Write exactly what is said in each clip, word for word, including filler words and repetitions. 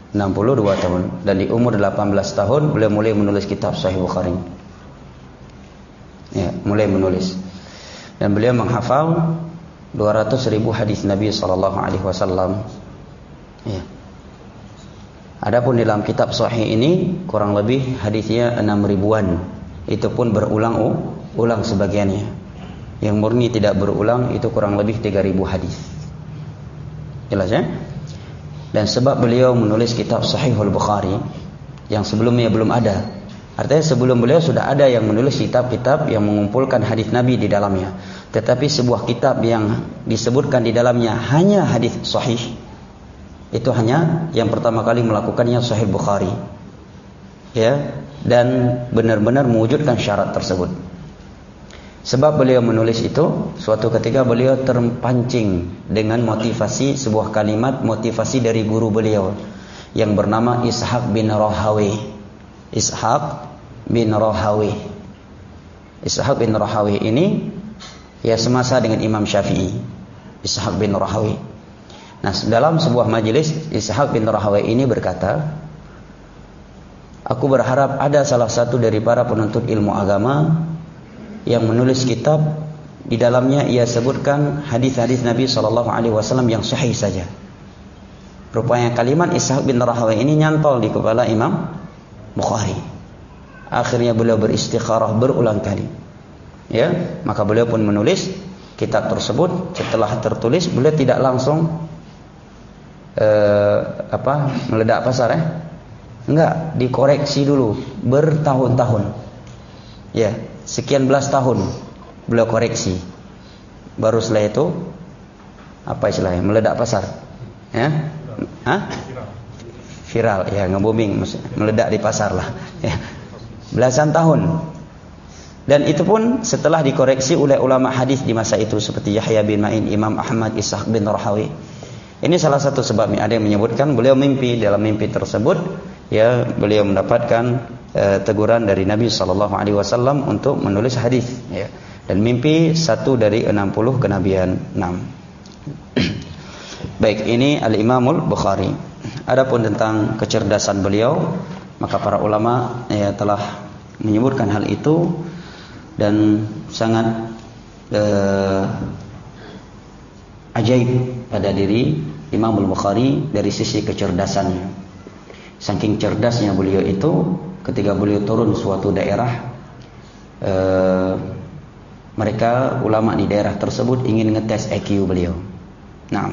enam puluh dua tahun. Dan di umur delapan belas tahun beliau mulai menulis kitab Sahih Bukhari. Ya, mulai menulis. Dan beliau menghafal dua ratus ribu hadis Nabi sallallahu alaihi wasallam. Ya. Adapun dalam kitab Sahih ini kurang lebih hadisnya enam ribuan. Itu pun berulang-ulang sebagiannya. Yang murni tidak berulang itu kurang lebih tiga ribu hadis. Jelas ya? Dan sebab beliau menulis kitab Sahihul Bukhari yang sebelumnya belum ada. Artinya sebelum beliau sudah ada yang menulis kitab-kitab yang mengumpulkan hadis Nabi di dalamnya. Tetapi sebuah kitab yang disebutkan di dalamnya hanya hadis sahih, itu hanya yang pertama kali melakukannya Sahih Bukhari. Ya, dan benar-benar mewujudkan syarat tersebut. Sebab beliau menulis itu, suatu ketika beliau terpancing dengan motivasi sebuah kalimat motivasi dari guru beliau yang bernama Ishaq bin Rahawi. Ishaq bin Rahawi. Ishaq bin Rahawi ini ya semasa dengan Imam Syafi'i. Ishaq bin Rahawi. Nah, dalam sebuah majelis Ishaq bin Rahawi ini berkata, aku berharap ada salah satu dari para penuntut ilmu agama yang menulis kitab di dalamnya ia sebutkan hadis-hadis Nabi sallallahu alaihi wasallam yang sahih saja. Rupanya kalimat Ishaq bin Rahawi ini nyantol di kepala Imam Bukhari. Akhirnya beliau beristikharah berulang kali. Ya, maka beliau pun menulis kitab tersebut. Setelah tertulis beliau tidak langsung eh, apa meledak pasar ya. Enggak, dikoreksi dulu bertahun-tahun. Ya, sekian belas tahun beliau koreksi. Baru setelah itu apa istilahnya? Meledak pasar. Ya? Hah? Viral, ya, nge-booming, meledak di pasar lah. Ya. Belasan tahun. Dan itu pun setelah dikoreksi oleh ulama hadis di masa itu seperti Yahya bin Ma'in, Imam Ahmad, Ishaq bin Rahawi. Ini salah satu sebabnya. Ada yang menyebutkan beliau mimpi, dalam mimpi tersebut ya beliau mendapatkan e, teguran dari Nabi sallallahu alaihi wasallam untuk menulis hadis ya. Dan mimpi satu dari enam puluh kenabian. enam. Baik, ini Al-Imamul Bukhari. Adapun tentang kecerdasan beliau, maka para ulama ya telah menyebutkan hal itu dan sangat e, ajaib pada diri Imamul Bukhari dari sisi kecerdasannya. Saking cerdasnya beliau itu, ketika beliau turun suatu daerah, e, mereka ulama di daerah tersebut ingin ngetes I Q beliau. Nah,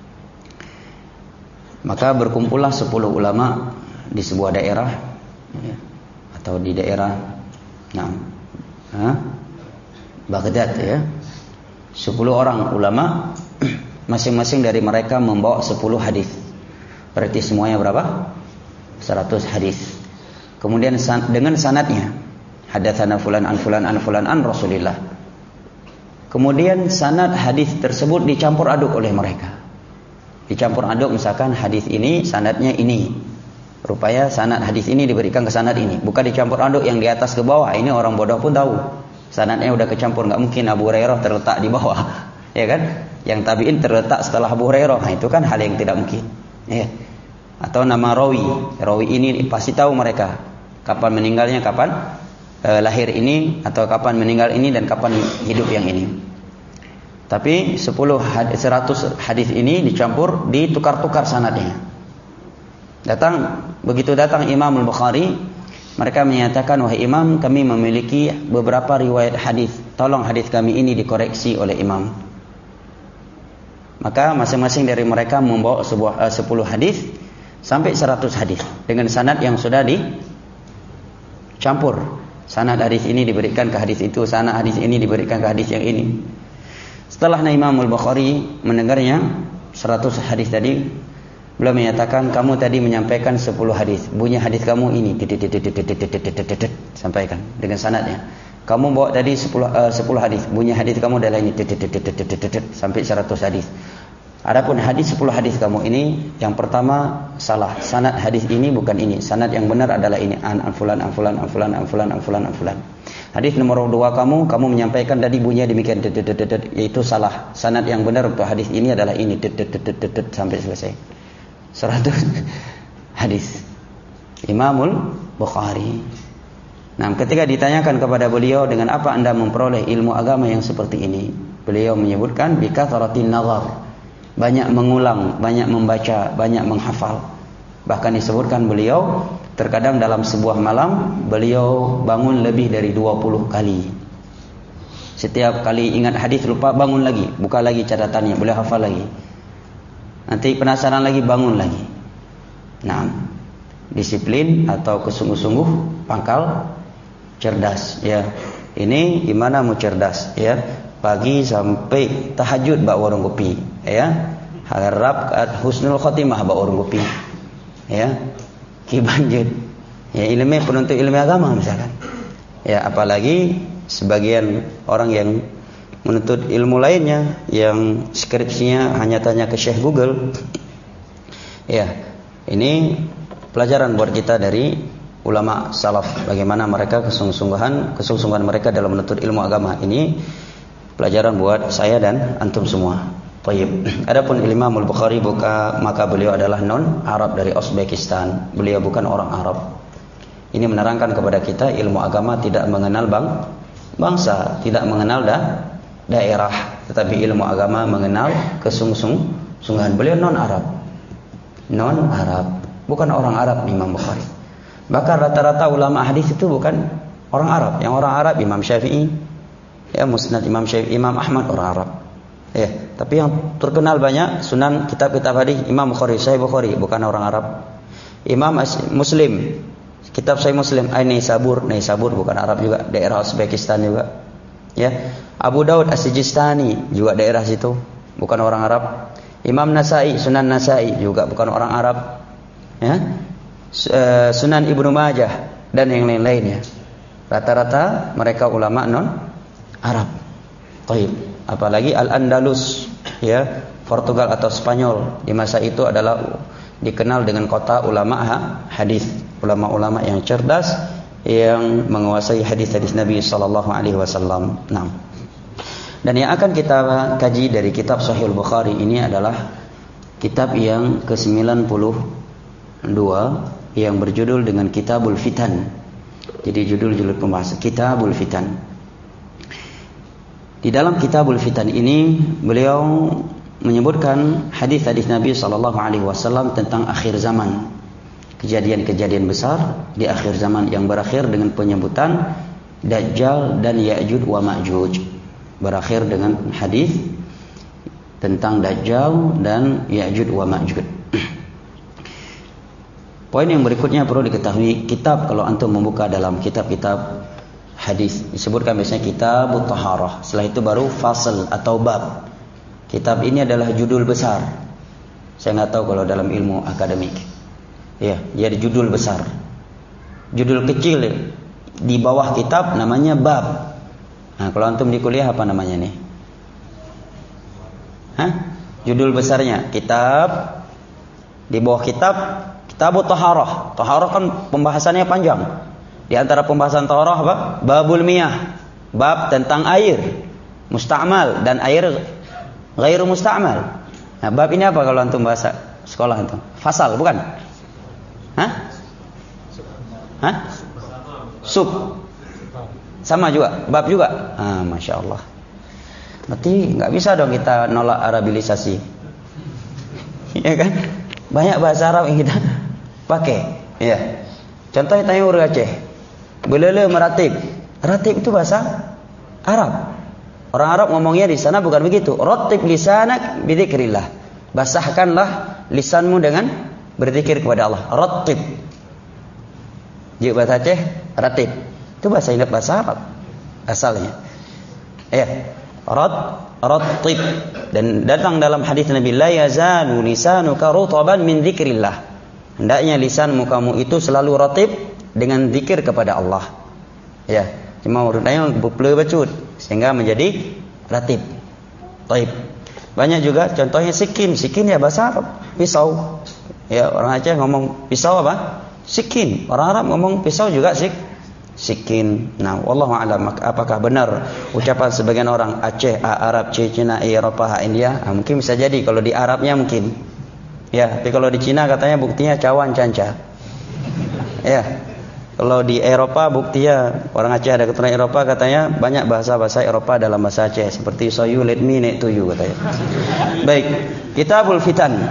maka berkumpullah sepuluh ulama di sebuah daerah ya, atau di daerah, nah, ha? Baghdad ya. Sepuluh orang ulama, masing-masing dari mereka membawa sepuluh hadis. Berarti semuanya berapa? seratus hadis. Kemudian dengan sanadnya, hadatsana fulan an fulan an fulan an Rasulillah. Kemudian sanad hadis tersebut dicampur aduk oleh mereka. Dicampur aduk, misalkan hadis ini sanadnya ini. Rupanya sanad hadis ini diberikan ke sanad ini, bukan dicampur aduk yang di atas ke bawah. Ini orang bodoh pun tahu. Sanadnya udah kecampur, enggak mungkin Abu Hurairah terletak di bawah. Ya kan? Yang tabi'in terletak setelah Abu Hurairah. Nah, itu kan hal yang tidak mungkin. Ya. Atau nama rawi, rawi ini pasti tahu mereka kapan meninggalnya, kapan eh, lahir ini, atau kapan meninggal ini dan kapan hidup yang ini. Tapi sepuluh hadis, seratus hadis ini dicampur, ditukar-tukar sanadnya. Datang begitu datang Imam Al-Bukhari, mereka menyatakan, wahai Imam, kami memiliki beberapa riwayat hadis, tolong hadis kami ini dikoreksi oleh Imam. Maka masing-masing dari mereka membawa sebuah uh, sepuluh hadis sampai seratus hadis dengan sanad yang sudah dicampur. Sanad hadis ini diberikan ke hadis itu, sanad hadis ini diberikan ke hadis yang ini. Setelah Imam Al-Bukhari mendengarnya seratus hadis tadi, beliau menyatakan, kamu tadi menyampaikan sepuluh hadis, bunyi hadis kamu ini, sampaikan dengan sanadnya. Kamu bawa tadi sepuluh, uh, sepuluh hadis, bunyi hadis kamu adalah ini, sampai seratus hadis. Adapun hadis sepuluh hadis kamu ini, yang pertama salah, sanad hadis ini bukan ini, sanad yang benar adalah ini, an fulan an fulan an fulan an fulan an fulan an fulan. Hadis nomor dua kamu, kamu menyampaikan tadi bunyinya demikian, yaitu salah. Sanad yang benar untuk hadis ini adalah ini, sampai selesai. seratus hadis. Imamul Bukhari. Nah, ketika ditanyakan kepada beliau, dengan apa Anda memperoleh ilmu agama yang seperti ini? Beliau menyebutkan bi kathratin nazar. Banyak mengulang, banyak membaca, banyak menghafal. Bahkan disebutkan beliau terkadang dalam sebuah malam beliau bangun lebih dari dua puluh kali. Setiap kali ingat hadis lupa, bangun lagi, buka lagi catatannya, boleh hafal lagi. Nanti penasaran lagi, bangun lagi. Nah, disiplin atau kesungguh-sungguh pangkal cerdas, ya. Ini gimana mau cerdas, ya? Pagi sampai tahajud bak warung kopi, ya. Harap husnul khotimah bak warung kopi, ya. Ki banjut, ya, ilmu penuntut ilmu agama misalkan, ya. Apalagi sebagian orang yang menuntut ilmu lainnya yang skripsinya hanya tanya ke Syekh Google, ya. Ini pelajaran buat kita dari ulama salaf, bagaimana mereka kesungguhan kesungguhan mereka dalam menuntut ilmu agama. Ini pelajaran buat saya dan antum semua. Baik. Adapun Imam Al-Bukhari buka, maka beliau adalah non Arab dari Uzbekistan. Beliau bukan orang Arab. Ini menerangkan kepada kita ilmu agama tidak mengenal bang bangsa, tidak mengenal da, daerah, tetapi ilmu agama mengenal kesungguhan. Beliau non Arab. Non Arab, bukan orang Arab Imam Bukhari. Bahkan rata-rata ulama hadis itu bukan orang Arab. Yang orang Arab Imam Syafi'i, ya, Musnad Imam Syafi'i, Imam Ahmad orang Arab. Ya, tapi yang terkenal banyak sunan kitab-kitab hadis Imam Bukhari, Sahih Bukhari, bukan orang Arab. Imam Muslim, kitab Sahih Muslim, An-Naisabur, Naisabur bukan Arab juga, daerah Uzbekistan juga. Ya, Abu Daud As-Sijistani juga daerah situ, bukan orang Arab. Imam Nasai, Sunan Nasai juga bukan orang Arab. Ya, Sunan Ibnu Majah dan yang lain-lainnya. Rata-rata mereka ulama non Arab. Taib. Apalagi Al-Andalus, ya, Portugal atau Spanyol di masa itu adalah dikenal dengan kota ulama hadis, ulama-ulama yang cerdas yang menguasai hadis-hadis Nabi sallallahu alaihi wasallam. Nah, dan yang akan kita kaji dari kitab Sahih Bukhari ini adalah kitab yang ke sembilan puluh dua yang berjudul dengan Kitabul Fitan. Jadi judul-judul pembahasan Kitabul Fitan. Di dalam Kitabul Fitan ini beliau menyebutkan hadis-hadis Nabi sallallahu alaihi wasallam tentang akhir zaman, kejadian-kejadian besar di akhir zaman yang berakhir dengan penyebutan Dajjal dan Ya'juj wa Ma'juj. Berakhir dengan hadis tentang Dajjal dan Ya'juj wa Ma'juj. Poin yang berikutnya perlu diketahui, kitab kalau antum membuka dalam kitab-kitab hadis disebutkan biasanya Kitabut Taharah. Setelah itu baru fasal atau bab. Kitab ini adalah judul besar. Saya nggak tahu kalau dalam ilmu akademik. Ya, jadi judul besar. Judul kecil di bawah kitab namanya bab. Nah, kalau antum di kuliah apa namanya nih? Hah? Judul besarnya kitab. Di bawah kitab Kitabut Taharah. Taharah kan pembahasannya panjang. Di antara pembahasan taharah apa? Babul miyah, bab tentang air musta'mal dan air ghairu musta'mal. Nah, bab ini apa kalau antum bahasa sekolah antum? Fasal, bukan? Hah? Hah? Sub. Sama juga, bab juga. Ah, Masya Allah. Berarti nggak bisa dong kita nolak arabilisasi. Ya kan? Banyak bahasa Arab yang kita pakai. Ya. Contohnya tanya huruf Aceh. Belele meratib. Ratib itu bahasa Arab. Orang Arab ngomongnya di sana bukan begitu. Ratib lisanak bidzikrillah. Basahkanlah lisanmu dengan berzikir kepada Allah. Ratib. Jadi bahasa Aceh ratib. Itu bahasa Inggris, bahasa Arab asalnya. Ya. Rat ratib, dan datang dalam hadis Nabi, la yazalu lisanuka rutaban min dzikrillah. Hendaknya lisanmu kamu itu selalu ratib dengan zikir kepada Allah. Ya, cuma urutnya buple bacut sehingga menjadi ratib. Taib. Banyak juga contohnya sikin. Sikin ya bahasa Arab, pisau. Ya, orang Aceh ngomong pisau apa? Sikin. Orang Arab ngomong pisau juga sik sikin. Nah, wallahu a'lam, apakah benar ucapan sebagian orang Aceh, A, Arab, C, Cina, Eropa, India? Nah, mungkin bisa jadi kalau di Arabnya mungkin. Ya, tapi kalau di Cina katanya buktinya cawan canca. Ya. Kalau di Eropa buktinya orang Aceh ada keturunan Eropa katanya banyak bahasa-bahasa Eropa dalam bahasa Aceh seperti so you let me net to you katanya. Baik, Kitabul Fitan.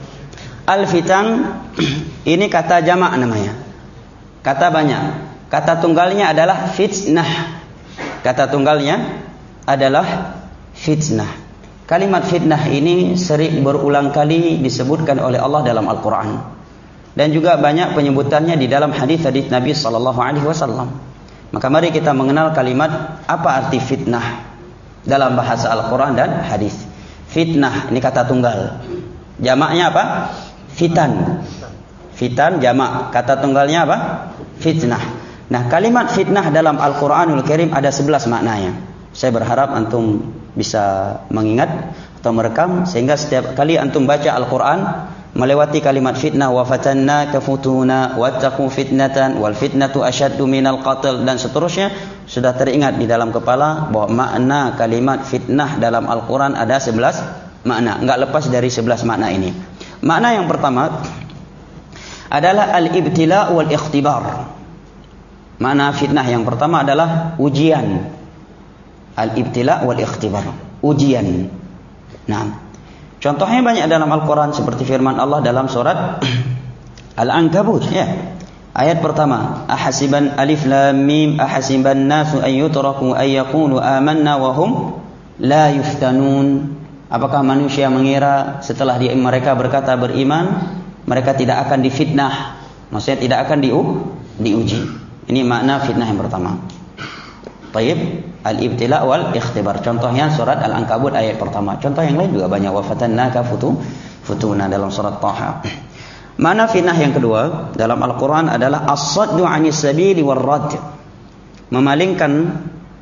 Al-Fitan ini kata jamak namanya. Kata banyak. Kata tunggalnya adalah fitnah. Kata tunggalnya adalah fitnah. Kalimat fitnah ini sering berulang kali disebutkan oleh Allah dalam Al-Quran. Dan juga banyak penyebutannya di dalam hadis-hadis Nabi sallallahu alaihi wasallam. Maka mari kita mengenal kalimat apa arti fitnah dalam bahasa Al-Qur'an dan hadis. Fitnah ini kata tunggal. Jamaknya apa? Fitan. Fitan jamak. Kata tunggalnya apa? Fitnah. Nah, kalimat fitnah dalam Al-Qur'anul Karim ada sebelas maknanya. Saya berharap antum bisa mengingat atau merekam sehingga setiap kali antum baca Al-Qur'an melewati kalimat fitnah wa fatanna kafutuna wattaqu fitnatan wal fitnatu asyaddu minal qatl dan seterusnya sudah teringat di dalam kepala bahwa makna kalimat fitnah dalam Al-Qur'an ada sebelas makna, enggak lepas dari sebelas makna ini. Makna yang pertama adalah al-ibtila wal ikhtibar. Makna fitnah yang pertama adalah ujian. Al-ibtila wal ikhtibar, ujian. Nah, contohnya banyak dalam Al-Quran seperti firman Allah dalam surat Al-Ankabut ya. Ayat pertama, ahasiban alif lam mim ahasiban nasu an yutraku ay yaqulu amanna wa hum la yuftanun. Apakah manusia mengira setelah dia, mereka berkata beriman, mereka tidak akan difitnah? Maksudnya tidak akan diu, diuji. Ini makna fitnah yang pertama. Taib, al-ibtila wal ikhtibar. Contohnya surat Al-Ankabut ayat pertama. Contoh yang lain juga banyak. Wa fatannaka futu futuna dalam surat Taha. Mana fitnah yang kedua dalam Al-Quran adalah as-saddu 'anis sabili war rad. Memalingkan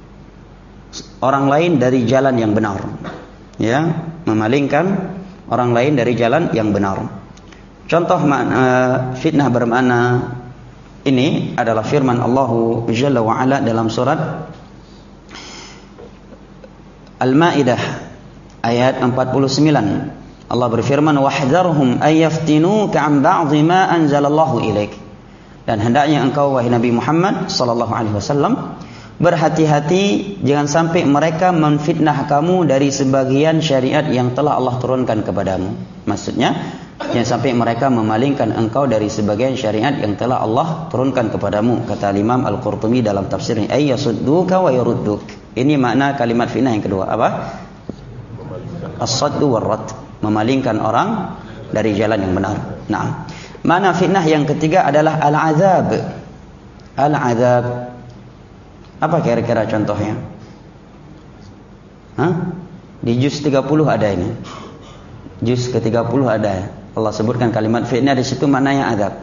orang lain dari jalan yang benar. Ya, memalingkan orang lain dari jalan yang benar. Contoh makna fitnah bermakna ini adalah firman Allah Jalla wa Ala dalam surat Al-Maidah ayat empat puluh sembilan. Allah berfirman, "Wahdharhum ay yaftinuka 'an ba'dhi ma anzalallahu ilaik." Dan hendaknya engkau wahai Nabi Muhammad sallallahu alaihi wasallam berhati-hati jangan sampai mereka menfitnah kamu dari sebagian syariat yang telah Allah turunkan kepadamu. Maksudnya, jangan sampai mereka memalingkan engkau dari sebagian syariat yang telah Allah turunkan kepadamu. Kata Imam Al-Qurtubi dalam tafsirnya, ay yasudduka wa yarudduk. Ini makna kalimat fitnah yang kedua. Apa? As-saddu war-rad, memalingkan orang dari jalan yang benar. Nah, makna fitnah yang ketiga adalah al-azab. Al-azab. Apa kira-kira contohnya? Hah? Di juz tiga puluh ada ini. Juz ke tiga puluh ada. Allah sebutkan kalimat fitnah di situ maknanya azab.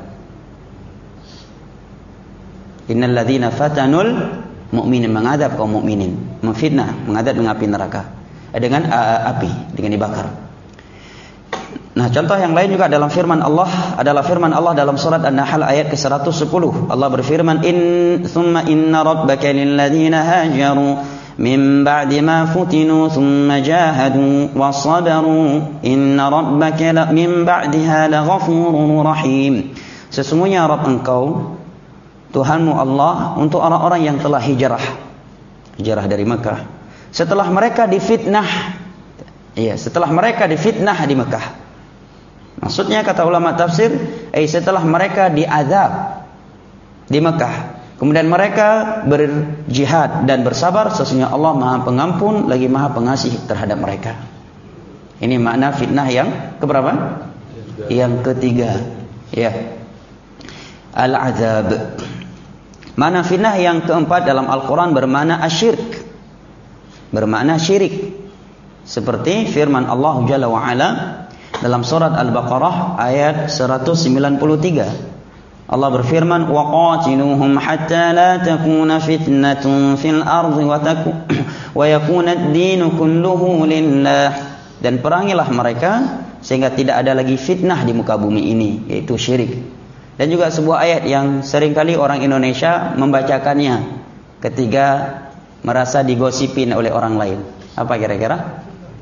Innal ladzina fatanul mu'minin, mengadab kaum mukminin, memfitnah, mengadab dengan api neraka, dengan uh, api, dengan dibakar. Nah, contoh yang lain juga dalam firman Allah adalah firman Allah dalam surat An-Nahl ayat ke seratus sepuluh. Allah berfirman, "In thumma inna rabbaka lil ladzina hajaru min ba'di ma futinu thumma jahadu wa sabaru inna rabbaka la min ba'daha laghafurur rahim." Sesungguhnya Rabb engkau, Tuhanmu Allah, untuk orang-orang yang telah hijrah, hijrah dari Mekah, setelah mereka difitnah, iya, setelah mereka difitnah di Mekah. Maksudnya kata ulama tafsir, eh setelah mereka diazab di Mekah, kemudian mereka berjihad dan bersabar, sesungguhnya Allah Maha Pengampun lagi Maha Pengasih terhadap mereka. Ini makna fitnah yang keberapa? Yang ketiga, ya. Al-azab. Mana fitnah yang keempat dalam Al-Quran bermakna asyirk, bermakna syirik, seperti firman Allah Jalla wa Ala dalam surat Al-Baqarah ayat seratus sembilan puluh tiga. Allah berfirman, wa qatiluhum hatta la takuna fitnatun fil ardi wa taku wa yakuna ad-dinu kulluhu lillah. Dan perangilah mereka sehingga tidak ada lagi fitnah di muka bumi ini, yaitu syirik. Dan juga sebuah ayat yang seringkali orang Indonesia membacakannya ketika merasa digosipin oleh orang lain. Apa kira-kira?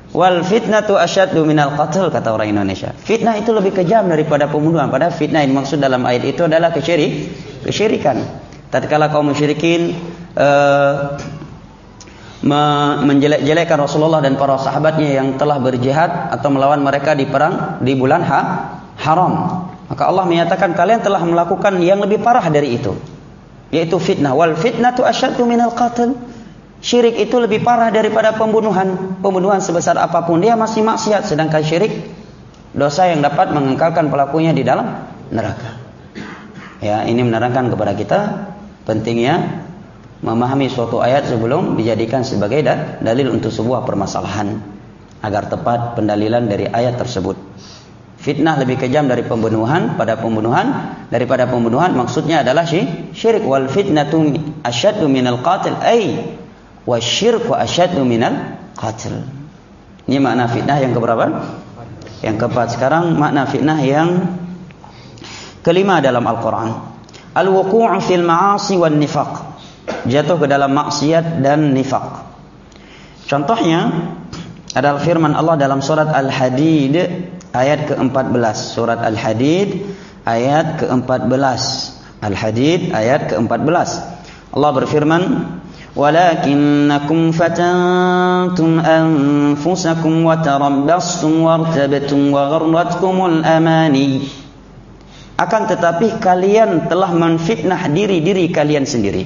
Wal fitnatu asyaddu minal qatl, kata orang Indonesia. Fitnah itu lebih kejam daripada pembunuhan. Padahal fitnah yang maksud dalam ayat itu adalah kesyirik, kesyirikan. Tatkala kaum musyrikin uh, menjelek-jelekkan Rasulullah dan para sahabatnya yang telah berjihad atau melawan mereka di perang di bulan ha, haram, maka Allah menyatakan kalian telah melakukan yang lebih parah dari itu, yaitu fitnah. Wal fitnatu asyaddu minal qatl. Syirik itu lebih parah daripada pembunuhan. Pembunuhan sebesar apapun dia masih maksiat, sedangkan syirik dosa yang dapat mengekalkan pelakunya di dalam neraka. Ya, ini menerangkan kepada kita pentingnya memahami suatu ayat sebelum dijadikan sebagai dalil untuk sebuah permasalahan, agar tepat pendalilan dari ayat tersebut. Fitnah lebih kejam dari pembunuhan. Pada pembunuhan daripada pembunuhan maksudnya adalah syirik. Wal fitnatu asyaddu minal qatil, ay wasyirku asyaddu minal qatil. Ini makna fitnah yang keberapa? Yang keempat. Sekarang makna fitnah yang kelima dalam Al-Quran. Al-wuqu' fil ma'asi wan nifaq. Jatuh ke dalam maksiat dan nifaq. Contohnya adalah firman Allah dalam surat Al-Hadid ayat ke-empat belas. Surat Al-Hadid ayat ke-empat belas. Al-Hadid ayat ke-empat belas. Allah berfirman, "Walakinnakum fatantum anfusakum wa tarabbastum wartabtum wa gharratkumul amani." Akan tetapi kalian telah menfitnah diri-diri kalian sendiri.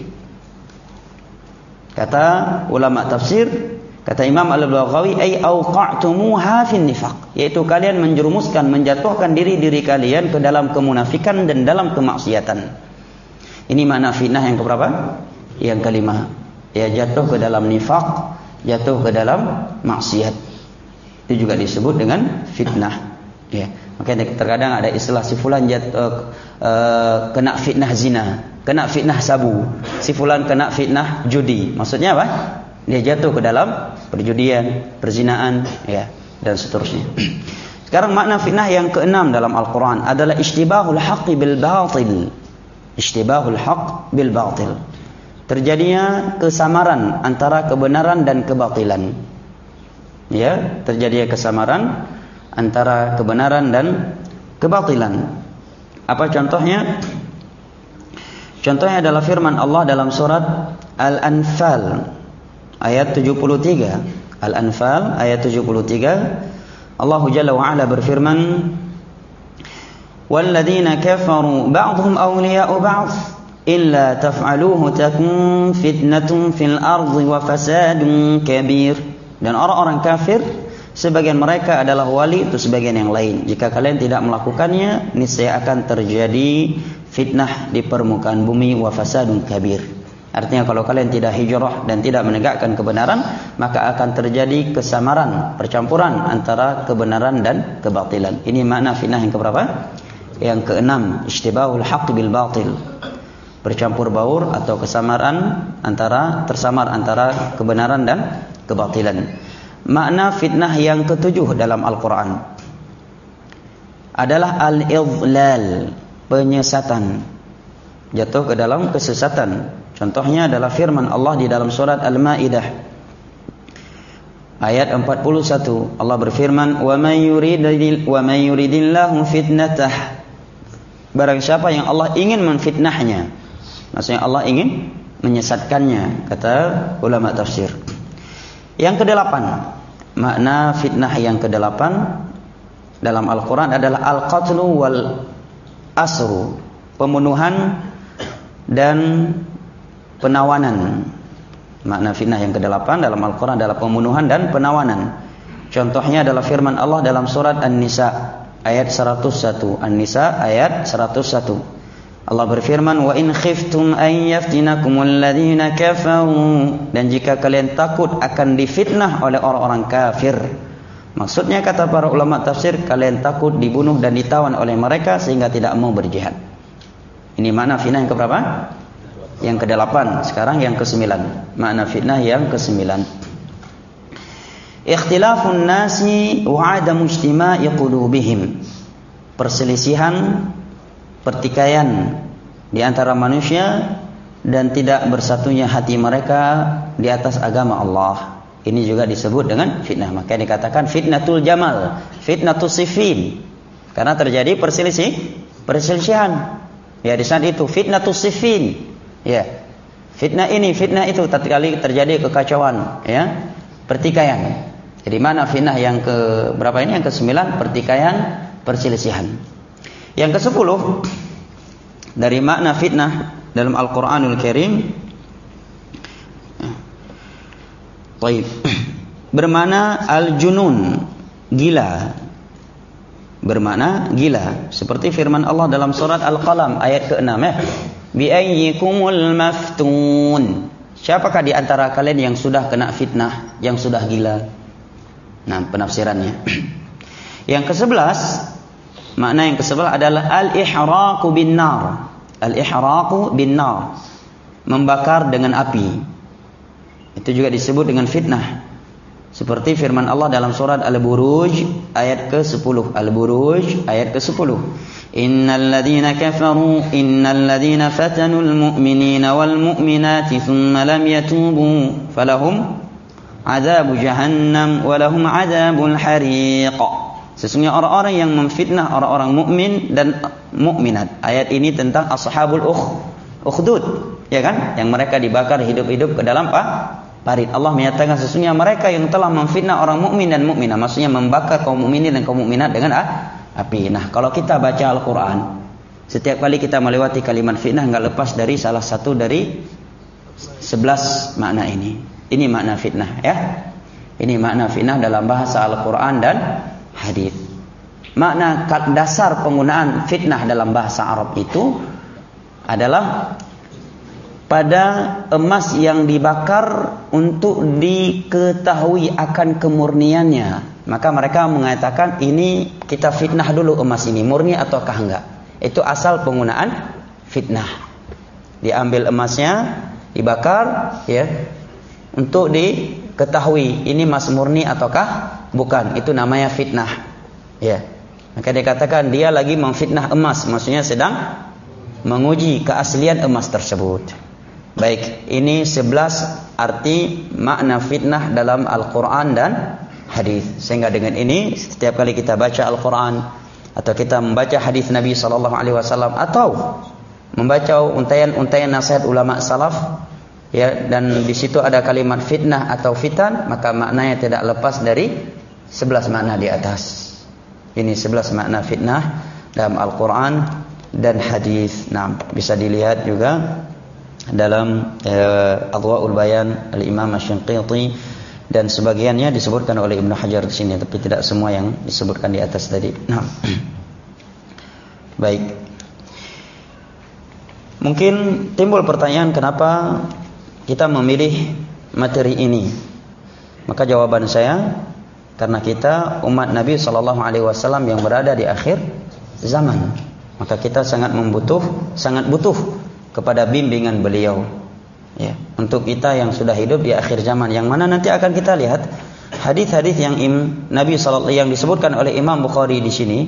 Kata ulama tafsir, kata Imam Al-Baghawi, ay awqa'tumuha fin nifaq, yaitu kalian menjerumuskan, menjatuhkan diri-diri kalian ke dalam kemunafikan dan dalam kemaksiatan. Ini makna fitnah yang keberapa? Yang kelima. Ya, jatuh ke dalam nifaq, jatuh ke dalam maksiat. Itu juga disebut dengan fitnah. Ya, makanya terkadang ada istilah si fulan jatuh, uh, uh, kena fitnah zina, kena fitnah sabu, si fulan kena fitnah judi. Maksudnya apa? Dia jatuh ke dalam perjudian, perzinaan, ya, dan seterusnya. Sekarang makna fitnah yang keenam dalam Al-Quran adalah ishtibahul haqqi bil batil. Ishtibahul haqq bil batil. Terjadinya kesamaran antara kebenaran dan kebatilan. Ya, terjadinya kesamaran antara kebenaran dan kebatilan. Apa contohnya? Contohnya adalah firman Allah dalam surat Al-Anfal ayat tujuh puluh tiga. Al-Anfal ayat tujuh puluh tiga. Allah Jalla wa Ala berfirman, "Walladzina kafaru ba'dhum awliya'u ba'd illa taf'aluhu takun fitnatun fil ardi wa fasadun kabir." Dan orang-orang kafir sebagian mereka adalah wali untuk sebagian yang lain. Jika kalian tidak melakukannya, niscaya akan terjadi fitnah di permukaan bumi wa fasadun kabir. Artinya kalau kalian tidak hijrah dan tidak menegakkan kebenaran, maka akan terjadi kesamaran, percampuran antara kebenaran dan kebatilan. Ini makna fitnah yang keberapa? Yang keenam, ishtibahul haqq bil batil. Bercampur baur atau kesamaran antara tersamar antara kebenaran dan kebatilan. Makna fitnah yang ketujuh dalam Al-Quran adalah al-idlal, penyesatan, jatuh ke dalam kesesatan. Contohnya adalah firman Allah di dalam surat Al-Maidah ayat empat puluh satu. Allah berfirman, "Wa may yuridil wa may yuridillahu fitnatah." Barang siapa yang Allah ingin menfitnahnya, maksudnya Allah ingin menyesatkannya, kata ulama tafsir. Yang kedelapan, makna fitnah yang kedelapan dalam Al-Quran adalah al-qatlu wal asru, pembunuhan dan penawanan. Makna fitnah yang kedelapan dalam Al-Quran adalah pembunuhan dan penawanan. Contohnya adalah firman Allah dalam surat An-Nisa ayat seratus satu. An-Nisa ayat seratus satu. Allah berfirman, "Wa in khiftum an yaftinakumul ladzina kafaru." Dan jika kalian takut akan difitnah oleh orang-orang kafir. Maksudnya kata para ulama tafsir, kalian takut dibunuh dan ditawan oleh mereka sehingga tidak mau berjihad. Ini makna fitnah yang keberapa? Yang kedelapan. Sekarang yang kesembilan. Makna fitnah yang kesembilan. Ikhtilafun nasi wa 'adamu ijtima'i qulubihim. Perselisihan, pertikaian di antara manusia dan tidak bersatunya hati mereka di atas agama Allah. Ini juga disebut dengan fitnah. Maka dikatakan fitnatul jamal, fitnatul sifin. Karena terjadi perselisih, perselisihan. Ya, di saat itu fitnatul sifin. Ya. Fitnah ini, fitnah itu, tatkala terjadi kekacauan, ya. Pertikaian. Jadi mana fitnah yang ke berapa ini? Yang kesembilan, pertikaian, perselisihan. Yang kesepuluh dari makna fitnah dalam Al-Qur'anul Karim, baik, bermakna al-junun, gila. Bermakna gila, seperti firman Allah dalam surat Al-Qalam ayat keenam, ya. Bi ayyikumul maftun. Siapakah di antara kalian yang sudah kena fitnah, yang sudah gila? Nah, penafsirannya. Yang kesebelas, makna yang kesebelas adalah al-ihraqu bin nar. Al-ihraqu bin nar, membakar dengan api. Itu juga disebut dengan fitnah. Seperti firman Allah dalam surat Al-Buruj ayat ke sepuluh. Al-Buruj ayat ke sepuluh. Innal ladzina kafaru innal ladzina fatanul mu'minina wal mu'minati thumma lam yatubu falahum adzabu jahannam wa lahum adzabul hariq. Sesungguhnya orang-orang yang memfitnah orang-orang mukmin dan mukminat. Ayat ini tentang ashabul ukh ukhdud, ya kan? Yang mereka dibakar hidup-hidup ke dalam apa? Parit. Allah menyatakan sesungguhnya mereka yang telah memfitnah orang mukmin dan mukminah, maksudnya membakar kaum mukminin dan kaum mukminat dengan ah, api. Nah, kalau kita baca Al-Qur'an, setiap kali kita melewati kalimat fitnah enggak lepas dari salah satu dari sebelas makna ini. Ini makna fitnah, ya. Ini makna fitnah dalam bahasa Al-Qur'an dan hadis. Makna dasar penggunaan fitnah dalam bahasa Arab itu adalah pada emas yang dibakar untuk diketahui akan kemurniannya. Maka mereka mengatakan ini kita fitnah dulu emas ini, murni ataukah enggak. Itu asal penggunaan fitnah. Diambil emasnya, dibakar, ya, untuk diketahui ini emas murni ataukah bukan. Itu namanya fitnah, ya. Maka dikatakan dia lagi memfitnah emas, maksudnya sedang menguji keaslian emas tersebut. Baik, ini sebelas arti makna fitnah dalam Al-Quran dan hadis. Sehingga dengan ini setiap kali kita baca Al-Quran atau kita membaca hadis Nabi sallallahu alaihi wasallam atau membaca untaian-untaian nasihat ulama salaf, ya, dan di situ ada kalimat fitnah atau fitan, maka maknanya tidak lepas dari sebelas makna di atas. Ini sebelas makna fitnah dalam Al-Quran dan hadis. Nah, bisa dilihat juga dalam uh, Adwaul Bayan Al-Imam Asy-Syanqiti, dan sebagiannya disebutkan oleh Ibnu Hajar di sini, tapi tidak semua yang disebutkan di atas tadi. Nah. Baik. Mungkin timbul pertanyaan kenapa kita memilih materi ini. Maka jawaban saya, karena kita umat Nabi sallallahu alaihi wasallam yang berada di akhir zaman. Maka kita sangat membutuh, sangat butuh kepada bimbingan beliau, ya, untuk kita yang sudah hidup di akhir zaman, yang mana nanti akan kita lihat hadis-hadis yang im, Nabi sallallahu yang disebutkan oleh Imam Bukhari di sini,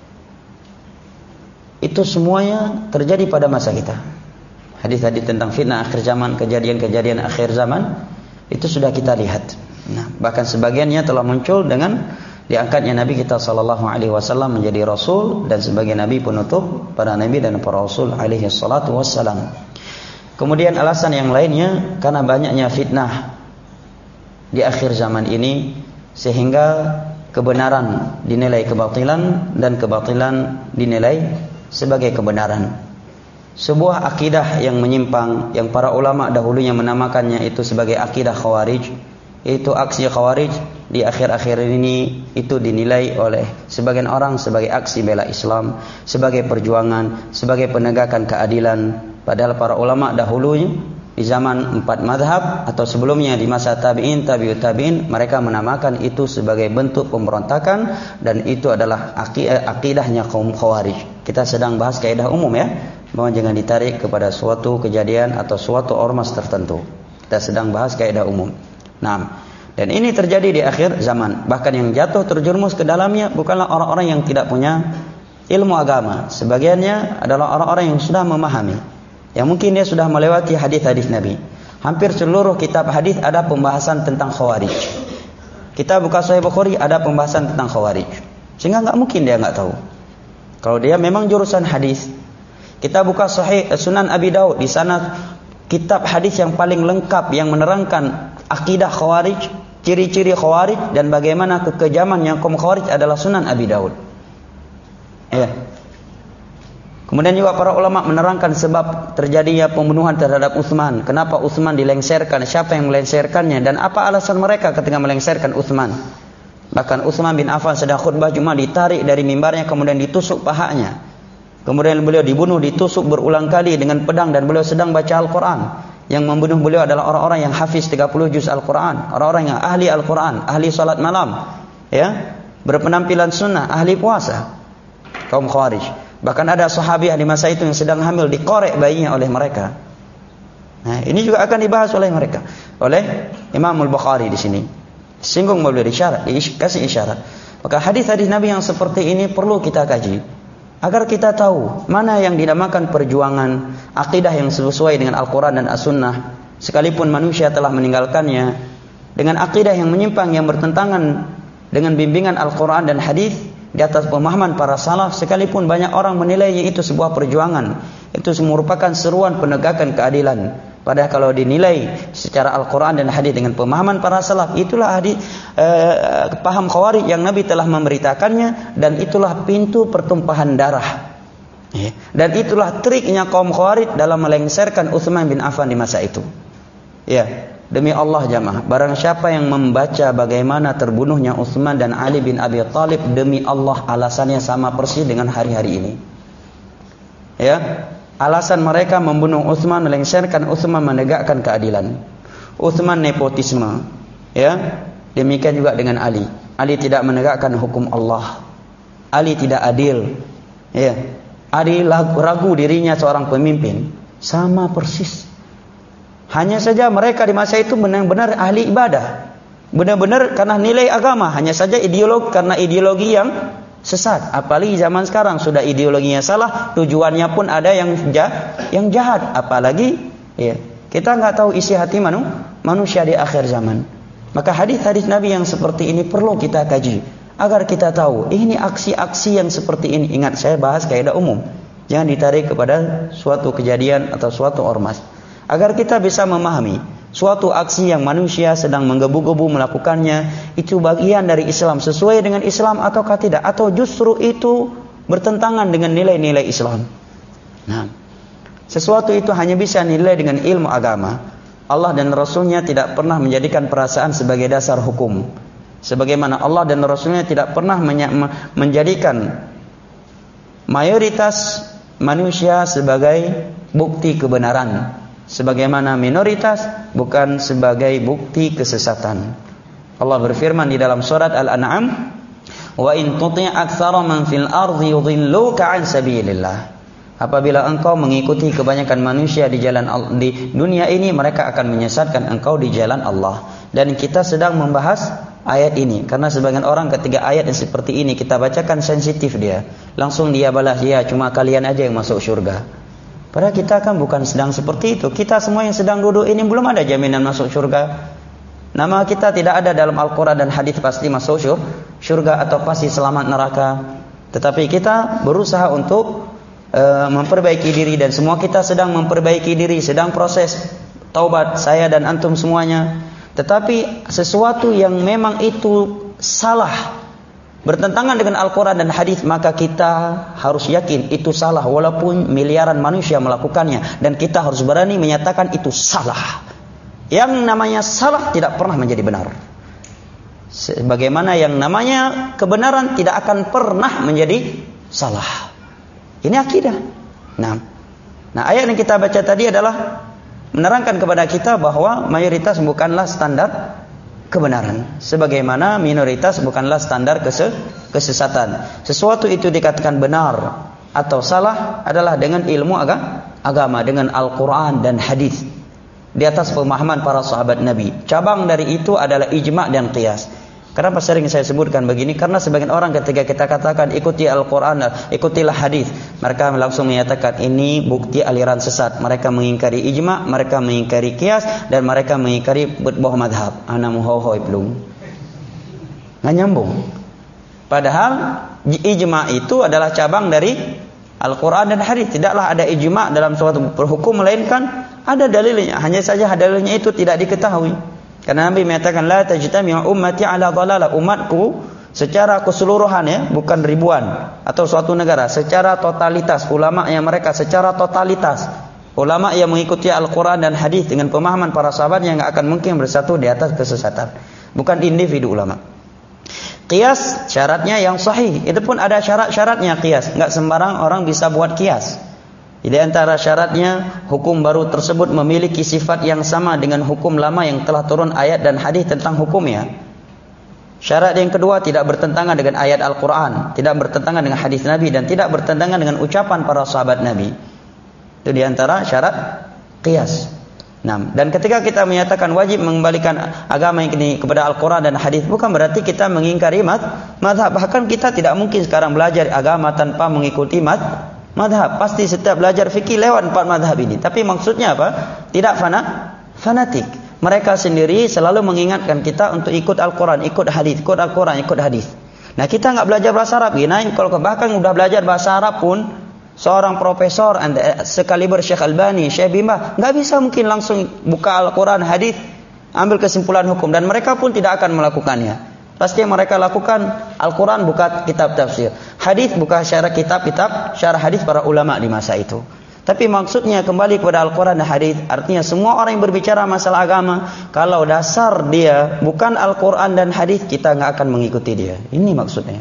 itu semuanya terjadi pada masa kita. Hadis-hadis tentang fitnah akhir zaman, kejadian-kejadian akhir zaman, itu sudah kita lihat. Nah, bahkan sebagiannya telah muncul dengan diangkatnya Nabi kita sallallahu alaihi wasallam menjadi rasul dan sebagai nabi penutup para nabi dan para rasul alaihi salatu wassalam. Kemudian alasan yang lainnya karena banyaknya fitnah di akhir zaman ini sehingga kebenaran dinilai kebatilan dan kebatilan dinilai sebagai kebenaran. Sebuah akidah yang menyimpang yang para ulama dahulunya menamakannya itu sebagai akidah Khawarij, yaitu aksi Khawarij di akhir-akhir ini itu dinilai oleh sebagian orang sebagai aksi bela Islam, sebagai perjuangan, sebagai penegakan keadilan. Padahal para ulama dahulunya di zaman empat madhab atau sebelumnya di masa tabi'in, tabi'ut tabi'in, mereka menamakan itu sebagai bentuk pemberontakan, dan itu adalah akidahnya kaum Khawarij. Kita sedang bahas kaidah umum, ya, bahwa jangan ditarik kepada suatu kejadian atau suatu ormas tertentu. Kita sedang bahas kaidah umum. Nah, dan ini terjadi di akhir zaman. Bahkan yang jatuh terjerumus ke dalamnya bukanlah orang-orang yang tidak punya ilmu agama. Sebagiannya adalah orang-orang yang sudah memahami, yang mungkin dia sudah melewati hadis-hadis Nabi. Hampir seluruh kitab hadis ada pembahasan tentang Khawarij. Kita buka Sahih Bukhari ada pembahasan tentang Khawarij. Sehingga nggak mungkin dia nggak tahu. Kalau dia memang jurusan hadis. Kita buka Sahih Sunan Abi Daud, di sana kitab hadis yang paling lengkap yang menerangkan akidah Khawarij, ciri-ciri Khawarij dan bagaimana kekejaman yang kaum Khawarij adalah Sunan Abi Daud. Ya. Kemudian juga para ulama menerangkan sebab terjadinya pembunuhan terhadap Utsman. Kenapa Utsman dilengsarkan? Siapa yang melengsarkannya? Dan apa alasan mereka ketika melengsarkan Utsman? Bahkan Utsman bin Affan sedang khutbah Jumat ditarik dari mimbarnya kemudian ditusuk pahanya. Kemudian beliau dibunuh, ditusuk berulang kali dengan pedang dan beliau sedang baca Al-Quran. Yang membunuh beliau adalah orang-orang yang hafiz tiga puluh juz Al-Quran, orang-orang yang ahli Al-Quran, ahli salat malam, ya, berpenampilan sunnah, ahli puasa, kaum Khawarij. Bahkan ada sahabiah di masa itu yang sedang hamil, dikorek bayinya oleh mereka. Nah, ini juga akan dibahas oleh mereka, oleh Imam Al-Bukhari di sini. Singgung beliau isyarat, dikasih isyarat. Maka hadis-hadis Nabi yang seperti ini perlu kita kaji agar kita tahu mana yang dinamakan perjuangan akidah yang sesuai dengan Al-Quran dan As-Sunnah, sekalipun manusia telah meninggalkannya, dengan akidah yang menyimpang yang bertentangan dengan bimbingan Al-Quran dan hadis di atas pemahaman para salaf, sekalipun banyak orang menilainya itu sebuah perjuangan, itu merupakan seruan penegakan keadilan. Padahal kalau dinilai secara Al-Quran dan hadis dengan pemahaman para salaf, itulah hadis eh, paham Khawarij yang Nabi telah memberitakannya, dan itulah pintu pertumpahan darah. Ya. Dan itulah triknya kaum Khawarij dalam melengsarkan Utsman bin Affan di masa itu. Ya. Demi Allah jamaah, barang siapa yang membaca bagaimana terbunuhnya Utsman dan Ali bin Abi Thalib, demi Allah alasannya sama persis dengan hari-hari ini. Ya, alasan mereka membunuh Utsman, melengsarkan Utsman, menegakkan keadilan. Utsman nepotisme. Ya, demikian juga dengan Ali. Ali tidak menegakkan hukum Allah. Ali tidak adil. Ya, Ali ragu dirinya seorang pemimpin. Sama persis. Hanya saja mereka di masa itu benar-benar ahli ibadah, benar-benar karena nilai agama. Hanya saja ideologi, karena ideologi yang sesat. Apalagi zaman sekarang sudah ideologinya salah, tujuannya pun ada yang jah, yang jahat. Apalagi ya, kita nggak tahu isi hati manu, manusia di akhir zaman. Maka hadis-hadis Nabi yang seperti ini perlu kita kaji agar kita tahu ini aksi-aksi yang seperti ini. Ingat, saya bahas kaidah umum, jangan ditarik kepada suatu kejadian atau suatu ormas. Agar kita bisa memahami suatu aksi yang manusia sedang menggebu-gebu melakukannya, itu bagian dari Islam, sesuai dengan Islam ataukah tidak, atau justru itu bertentangan dengan nilai-nilai Islam. Nah, sesuatu itu hanya bisa nilai dengan ilmu agama. Allah dan Rasulnya tidak pernah menjadikan perasaan sebagai dasar hukum, sebagaimana Allah dan Rasulnya tidak pernah menjadikan mayoritas manusia sebagai bukti kebenaran, sebagaimana minoritas bukan sebagai bukti kesesatan. Allah berfirman di dalam surat Al-An'am, "Wa in tuti' aktsara man fil ardi yudhilluka 'an sabilillah." Apabila engkau mengikuti kebanyakan manusia di jalan di dunia ini, mereka akan menyesatkan engkau di jalan Allah. Dan kita sedang membahas ayat ini karena sebagian orang ketika ayat yang seperti ini kita bacakan sensitif dia, langsung dia balas, "Ya, cuma kalian aja yang masuk surga." Padahal kita kan bukan sedang seperti itu. Kita semua yang sedang duduk ini belum ada jaminan masuk surga. Nama kita tidak ada dalam Al-Quran dan hadis pasti masuk surga atau pasti selamat neraka. Tetapi kita berusaha untuk uh, memperbaiki diri, dan semua kita sedang memperbaiki diri, sedang proses taubat, saya dan antum semuanya. Tetapi sesuatu yang memang itu salah, bertentangan dengan Al-Quran dan hadis, maka kita harus yakin itu salah walaupun miliaran manusia melakukannya, dan kita harus berani menyatakan itu salah. Yang namanya salah tidak pernah menjadi benar, sebagaimana yang namanya kebenaran tidak akan pernah menjadi salah. Ini akidah. Nah, nah ayat yang kita baca tadi adalah menerangkan kepada kita bahwa mayoritas bukanlah standar kebenaran, sebagaimana minoritas bukanlah standar kese kesesatan. Sesuatu itu dikatakan benar atau salah adalah dengan ilmu aga agama, dengan Al-Quran dan hadis, di atas pemahaman para sahabat Nabi. Cabang dari itu adalah ijma' dan qiyas. Kenapa sering saya sebutkan begini? Karena sebagian orang ketika kita katakan ikuti Al-Quran, ikutilah hadis, mereka langsung menyatakan ini bukti aliran sesat. Mereka mengingkari ijma, mereka mengingkari qiyas, dan mereka mengingkari bawah madhab. Ana muhauhoi belum. Nggak nyambung. Padahal ijma itu adalah cabang dari Al-Quran dan hadis. Tidaklah ada ijma dalam suatu hukum, melainkan ada dalilnya. Hanya saja dalilnya itu tidak diketahui. Karena Nabi mengatakan la tajtami'u ummati ala dhalalah, umatku secara keseluruhan ya, bukan ribuan atau suatu negara, secara totalitas ulama yang mereka secara totalitas ulama yang mengikuti Al-Quran dan hadis dengan pemahaman para sahabat yang enggak akan mungkin bersatu di atas kesesatan, bukan individu ulama. Qiyas syaratnya yang sahih, itu pun ada syarat-syaratnya qiyas, enggak sembarang orang bisa buat qiyas. Di antara syaratnya hukum baru tersebut memiliki sifat yang sama dengan hukum lama yang telah turun ayat dan hadis tentang hukumnya. Syarat yang kedua tidak bertentangan dengan ayat Al-Quran, tidak bertentangan dengan hadis Nabi, dan tidak bertentangan dengan ucapan para sahabat Nabi. Itu di antara syarat qiyas. Nah, dan ketika kita menyatakan wajib mengembalikan agama ini kepada Al-Quran dan hadis, bukan berarti kita mengingkari mazhab. Bahkan kita tidak mungkin sekarang belajar agama tanpa mengikuti mazhab. Madhab, pasti setiap belajar fikih lewat empat madhab ini. Tapi maksudnya apa? Tidak fana, fanatik. Mereka sendiri selalu mengingatkan kita untuk ikut Al-Quran, ikut hadis, ikut Al-Quran, ikut hadis. Nah, kita nggak belajar bahasa Arab. Nah, kalau bahkan udah belajar bahasa Arab pun, seorang profesor sekaliber Syekh Albani, Syekh Bimba, nggak bisa mungkin langsung buka Al-Quran, hadis, ambil kesimpulan hukum. Dan mereka pun tidak akan melakukannya. Pasti yang mereka lakukan Al-Quran buka kitab tafsir, hadis buka syarah kitab-kitab syarah hadis para ulama di masa itu. Tapi maksudnya kembali kepada Al-Quran dan hadis, artinya semua orang yang berbicara masalah agama, kalau dasar dia bukan Al-Quran dan hadis, kita nggak akan mengikuti dia. Ini maksudnya.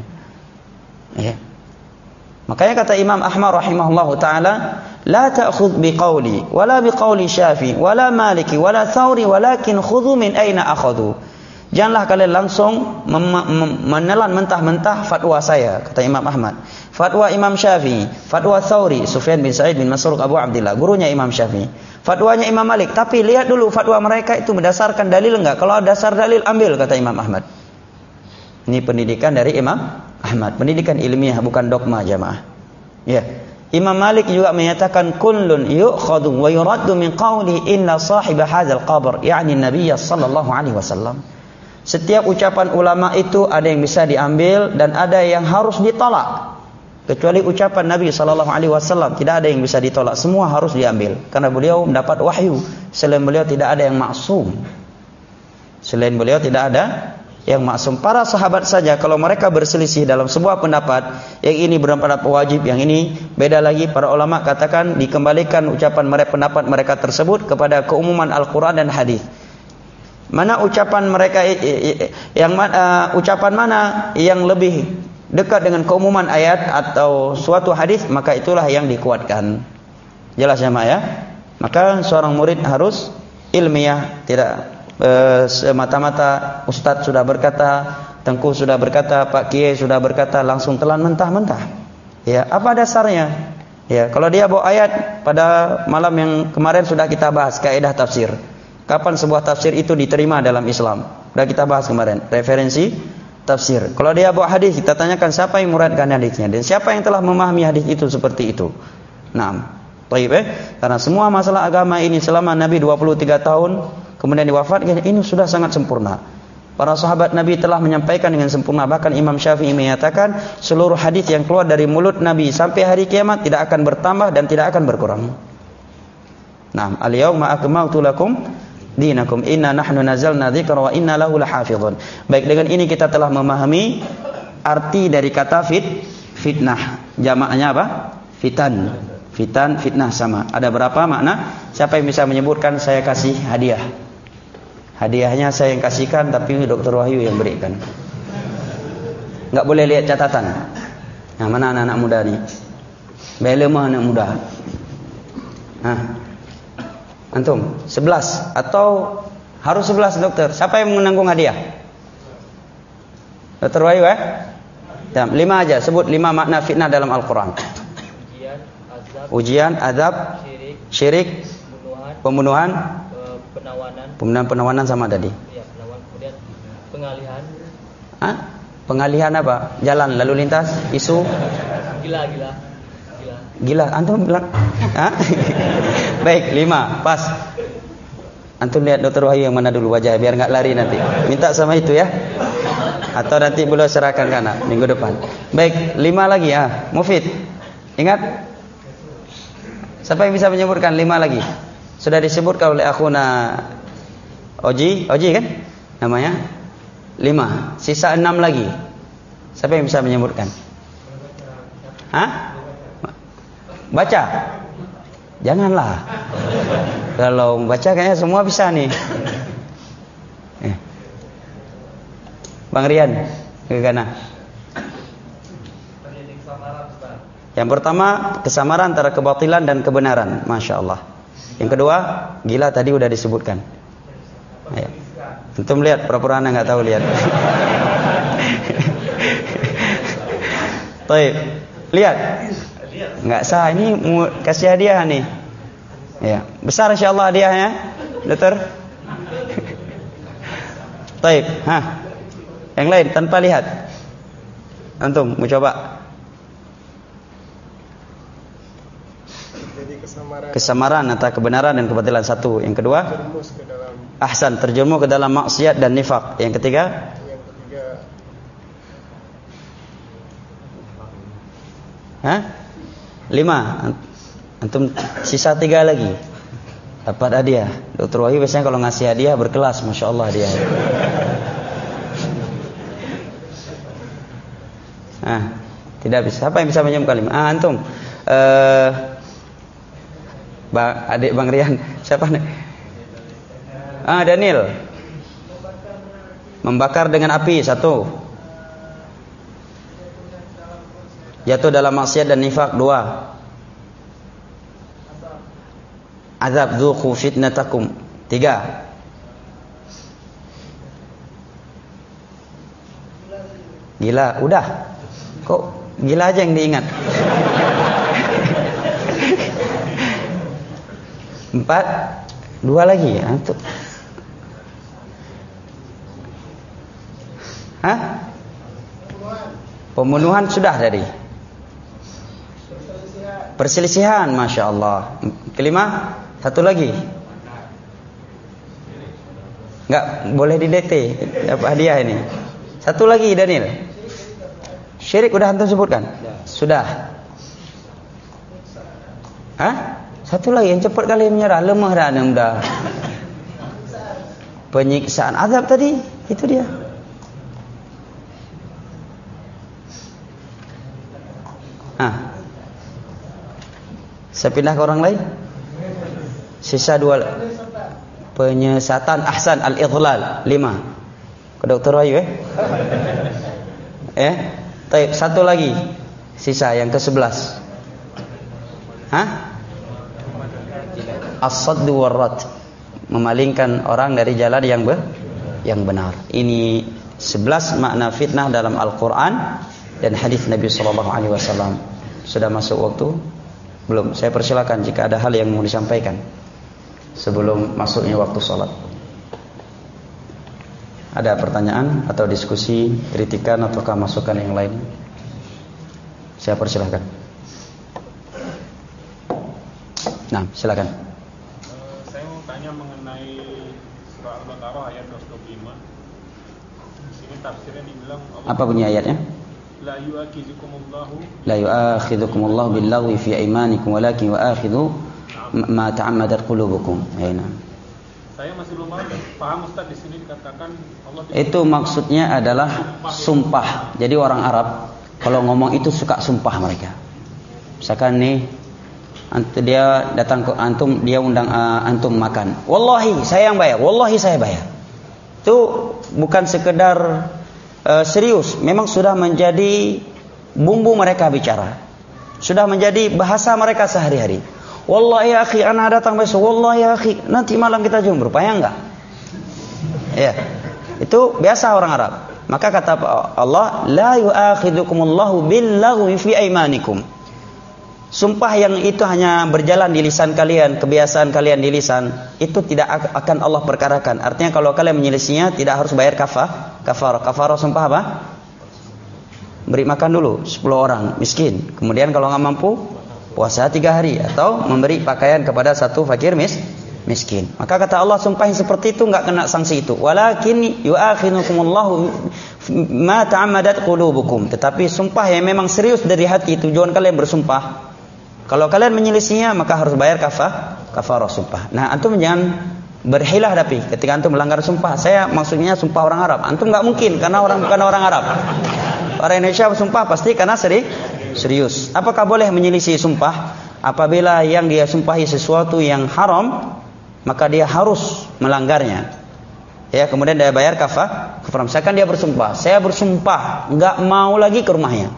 Ya. Makanya kata Imam Ahmad rahimahullahu taala, la ta'khudh biqauli wala biqauli Syafi'i wala Maliki wala Tsauri walakin khudhu min aina akhadhu. Janganlah kalian langsung menelan mentah-mentah fatwa saya, kata Imam Ahmad. Fatwa Imam Syafi'i, fatwa Tsauri, Sufyan bin Sa'id bin Masruq Abu Abdillah, gurunya Imam Syafi'i. Fatwanya Imam Malik, tapi lihat dulu fatwa mereka itu berdasarkan dalil enggak? Kalau dasar dalil ambil, kata Imam Ahmad. Ini pendidikan dari Imam Ahmad, pendidikan ilmiah bukan dogma jamaah. Ya. Imam Malik juga menyatakan kullun yu'khadhu wa yuraddu min qawli inna sahiba hadzal qabr, yakni Nabi sallallahu alaihi wasallam. Setiap ucapan ulama itu ada yang bisa diambil dan ada yang harus ditolak. Kecuali ucapan Nabi sallallahu alaihi wasallam tidak ada yang bisa ditolak, semua harus diambil karena beliau mendapat wahyu. Selain beliau tidak ada yang maksum. Selain beliau tidak ada yang maksum. Para sahabat saja kalau mereka berselisih dalam sebuah pendapat, yang ini berpendapat wajib, yang ini beda lagi, para ulama katakan dikembalikan ucapan mereka, pendapat mereka tersebut kepada keumuman Al-Quran dan hadis. Mana ucapan mereka yang uh, ucapan mana yang lebih dekat dengan keumuman ayat atau suatu hadis, maka itulah yang dikuatkan. Jelas ya, Mak ya? Maka seorang murid harus ilmiah, tidak uh, semata-mata ustadz sudah berkata, tengku sudah berkata, Pak Kiai sudah berkata, langsung telan mentah-mentah. Ya, apa dasarnya? Ya, kalau dia bawa ayat pada malam yang kemarin sudah kita bahas kaidah tafsir. Kapan sebuah tafsir itu diterima dalam Islam? Sudah kita bahas kemarin, referensi tafsir. Kalau dia bawa hadis, kita tanyakan siapa yang muradkan hadisnya dan siapa yang telah memahami hadis itu seperti itu. Nah, baik eh? Karena semua masalah agama ini selama Nabi dua puluh tiga tahun kemudian diwafatkan, ini sudah sangat sempurna. Para sahabat Nabi telah menyampaikan dengan sempurna. Bahkan Imam Syafi'i menyatakan seluruh hadis yang keluar dari mulut Nabi sampai hari kiamat tidak akan bertambah dan tidak akan berkurang. Nah, al-yauma akmaltu lakum dinakum inna nahnu nazzalna dzikra wa inna lahu lahafizun. Baik, dengan ini kita telah memahami arti dari kata fit fitnah. Jamaknya apa? Fitan. Fitan, fitnah sama. Ada berapa makna? Siapa yang bisa menyebutkan? Saya kasih hadiah. Hadiahnya saya yang kasihkan, tapi Dokter Wahyu yang berikan. Enggak boleh lihat catatan. Nah, mana anak-anak muda nih? Belemah anak muda. Nah, antum sebelas atau harus sebelas dokter? Siapa yang menanggung hadiah? Dokter Wahyu eh? Ya, lima aja, sebut lima makna fitnah dalam Al-Quran. Ujian, azab, Ujian, azab syirik, syirik pembunuhan, pembunuhan, penawanan. Penawanan sama tadi. Ya, penawanan. Kemudian pengalihan. Hah? Pengalihan apa? Jalan lalu lintas, isu Gila, gila. Gila. gila. Antum bilang, hah? Baik, lima, pas. Antum lihat Dokter Wahyu yang mana dulu wajah biar nggak lari nanti. Minta sama itu ya. Atau nanti boleh serahkan ke anak minggu depan. Baik, lima lagi ya. Mufid. Ingat? Siapa yang bisa menyebutkan lima lagi? Sudah disebutkan oleh akhuna Oji, Oji kan? Namanya? Lima. Sisa enam lagi. Siapa yang bisa menyebutkan? Hah? Baca? Janganlah. Kalau baca kayaknya semua bisa nih. Eh. Bang Rian, ke kana. Yang pertama, kesamaran antara kebatilan dan kebenaran. Masya Allah. Yang kedua, gila tadi udah disebutkan. Ayo. Antum lihat, pura-pura anda nggak tahu lihat. Baik, lihat. Nggak sah, ini mau kasih hadiah nih. Ya, besar insyaallah hadiahnya, dokter. Baik, hah. Yang lain tanpa lihat. Antum mau coba? Kesamaran. Kesamaran antara kebenaran dan kebatilan satu. Yang kedua, terjerumus ke dalam ahsan, terjerumus ke dalam maksiat dan nifak. Yang ketiga, yang ketiga, hah? Lima. Antum sisa tiga lagi. Dapat hadiah. Dokter Wahyu biasanya kalau ngasih hadiah berkelas, masya Allah dia. Ah, tidak bisa. Apa yang bisa menyebutkan lima? Ah, antum. Eh, Bang, adik Bang Rian, siapa nih? Ah, Daniel. Membakar dengan api, satu. Jatuh dalam maksiat dan nifak, dua. Azab dzuqu fitnatakum, tiga. Gila, udah. Kok gila aja yang diingat? Empat, dua lagi. Antum. Hah? Pembunuhan sudah tadi. Perselisihan, masya Allah. Kelima, satu lagi. Enggak boleh di D T. Apa hadiah ini? Satu lagi Daniel. Syirik udah antum sebutkan? Sudah. Hah? Satu lagi yang cepat kali menyerah, lemah dah anda dah. Penyiksaan, azab tadi, itu dia. Ah. Saya pindah ke orang lain. Sisa dua. Penyesatan, ahsan, al-idhlal, lima. Ke Dokter Wahyu eh? Eh? Taib, satu lagi. Sisa yang ke sebelas. Hah? As-saddu warrad, memalingkan orang dari jalan yang be, yang benar. Ini sebelas makna fitnah dalam Al-Qur'an dan hadis Nabi sallallahu alaihi wasallam. Sudah masuk waktu? Belum. Saya persilakan jika ada hal yang mau disampaikan sebelum masuknya waktu salat. Ada pertanyaan atau diskusi, kritikan ataukah masukan yang lain? Saya persilakan. Nah, silakan. Tanya mengenai surah Al-Baqarah ayat dua ratus dua puluh lima. Di sini tafsirnya dibilang Allah, apa bunyi ayatnya? La yu'akhidukumullahu La yu'akhidukumullahu billaghwi fi aymanikum walakin yu'akhidhu ma ta'ammadat qulubukum. Ya, nah. Saya masih belum paham Ustaz, di sini dikatakan Allah itu maksudnya adalah sumpah. Jadi orang Arab kalau ngomong itu suka sumpah mereka. Misalkan nih dia datang ke antum, dia undang uh, antum makan. Wallahi saya yang bayar, wallahi saya bayar. Itu bukan sekedar uh, serius, memang sudah menjadi bumbu mereka bicara. Sudah menjadi bahasa mereka sehari-hari. Wallahi ya akhi, ana datang besok. Wallahi ya akhi, nanti malam kita jumpa. Rupanya enggak. Ya. Itu biasa orang Arab. Maka kata Allah, la yu'akhidukumullahu billaghwi fi aymanikum. Sumpah yang itu hanya berjalan di lisan kalian, kebiasaan kalian di lisan, itu tidak akan Allah perkarakan. Artinya kalau kalian menyelisihinya tidak harus bayar kafah, kafarah. Kafarah sumpah apa? Beri makan dulu sepuluh orang miskin. Kemudian kalau nggak mampu, puasa tiga hari atau memberi pakaian kepada satu fakir mis miskin. Maka kata Allah, sumpah yang seperti itu nggak kena sanksi itu. Walakin yu'akhinukumullahu ma ta'ammadat qulubukum. Tetapi sumpah yang memang serius dari hati, tujuan kalian bersumpah. Kalau kalian menyelisihinya maka harus bayar kafah, kafarah sumpah. Nah, antum jangan berhilah tapi ketika antum melanggar sumpah. Saya maksudnya sumpah orang Arab. Antum nggak mungkin karena orang bukan orang Arab. Orang Indonesia bersumpah pasti karena seri, serius. Apakah boleh menyelisih sumpah? Apabila yang dia sumpahi sesuatu yang haram, maka dia harus melanggarnya. Ya, kemudian dia bayar kafah, kafarah. Misalkan dia bersumpah, saya bersumpah nggak mau lagi ke rumahnya.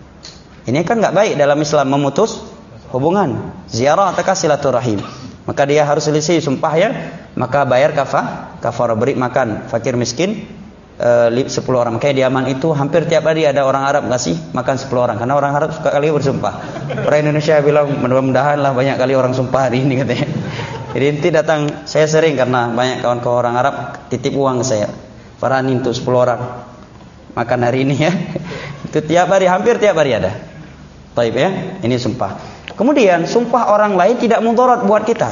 Ini kan nggak baik dalam Islam, memutus hubungan, ziarah atau silaturahim. Maka dia harus selisih sumpahnya, maka bayar kafah, kafarah, beri makan fakir miskin e, sepuluh orang. Makanya di Yaman itu hampir tiap hari ada orang Arab ngasih makan sepuluh orang, karena orang Arab suka kali bersumpah. Orang Indonesia bilang mudah-mudahan lah banyak kali orang sumpah hari ini katanya. Jadi inti datang, saya sering karena banyak kawan-kawan orang Arab titip uang ke saya, Farani untuk sepuluh orang makan hari ini ya. Itu tiap hari, hampir tiap hari ada. Taib ya, ini sumpah. Kemudian sumpah orang lain tidak mudarat buat kita.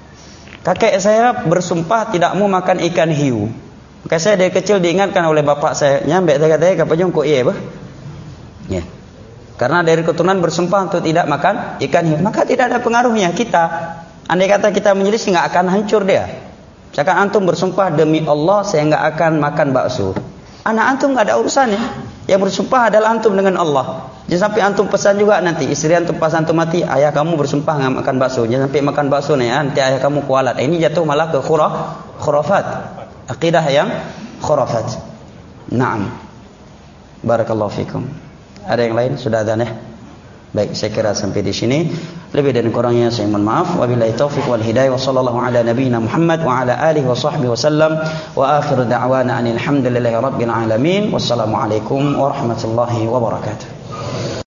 Kakek saya bersumpah tidak mau makan ikan hiu. Maka saya dari kecil diingatkan oleh bapak saya, nyampe saya katanya kapan jongkok iya bah. Ya. Karena dari keturunan bersumpah untuk tidak makan ikan hiu, maka tidak ada pengaruhnya kita. Andai kata kita menyelisih, nggak akan hancur dia. Misalkan antum bersumpah demi Allah saya nggak akan makan bakso. Anak antum nggak ada urusannya. Yang bersumpah adalah antum dengan Allah. Jangan sampai antum pesan juga nanti istri antum pas antum mati, ayah kamu bersumpah nggak makan bakso. Jangan sampai makan bakso nih, nanti ayah kamu kualat. Ini jatuh malah ke khuraf, khurafat, akidah yang khurafat. Naam. Barakallahu fikum. Ada yang lain? Sudah ada nih? Baik, saya kira sampai di sini. Lebih dan kurangnya saya mohon maaf. Wabillahi taufiq wal hidayah. Wa sallallahu ala nabiyyina Muhammad wa ala alihi wa sahbihi wasallam. Wa akhiru da'wana anil hamdulillahi rabbil alamin. Wassalamualaikum warahmatullahi wabarakatuh.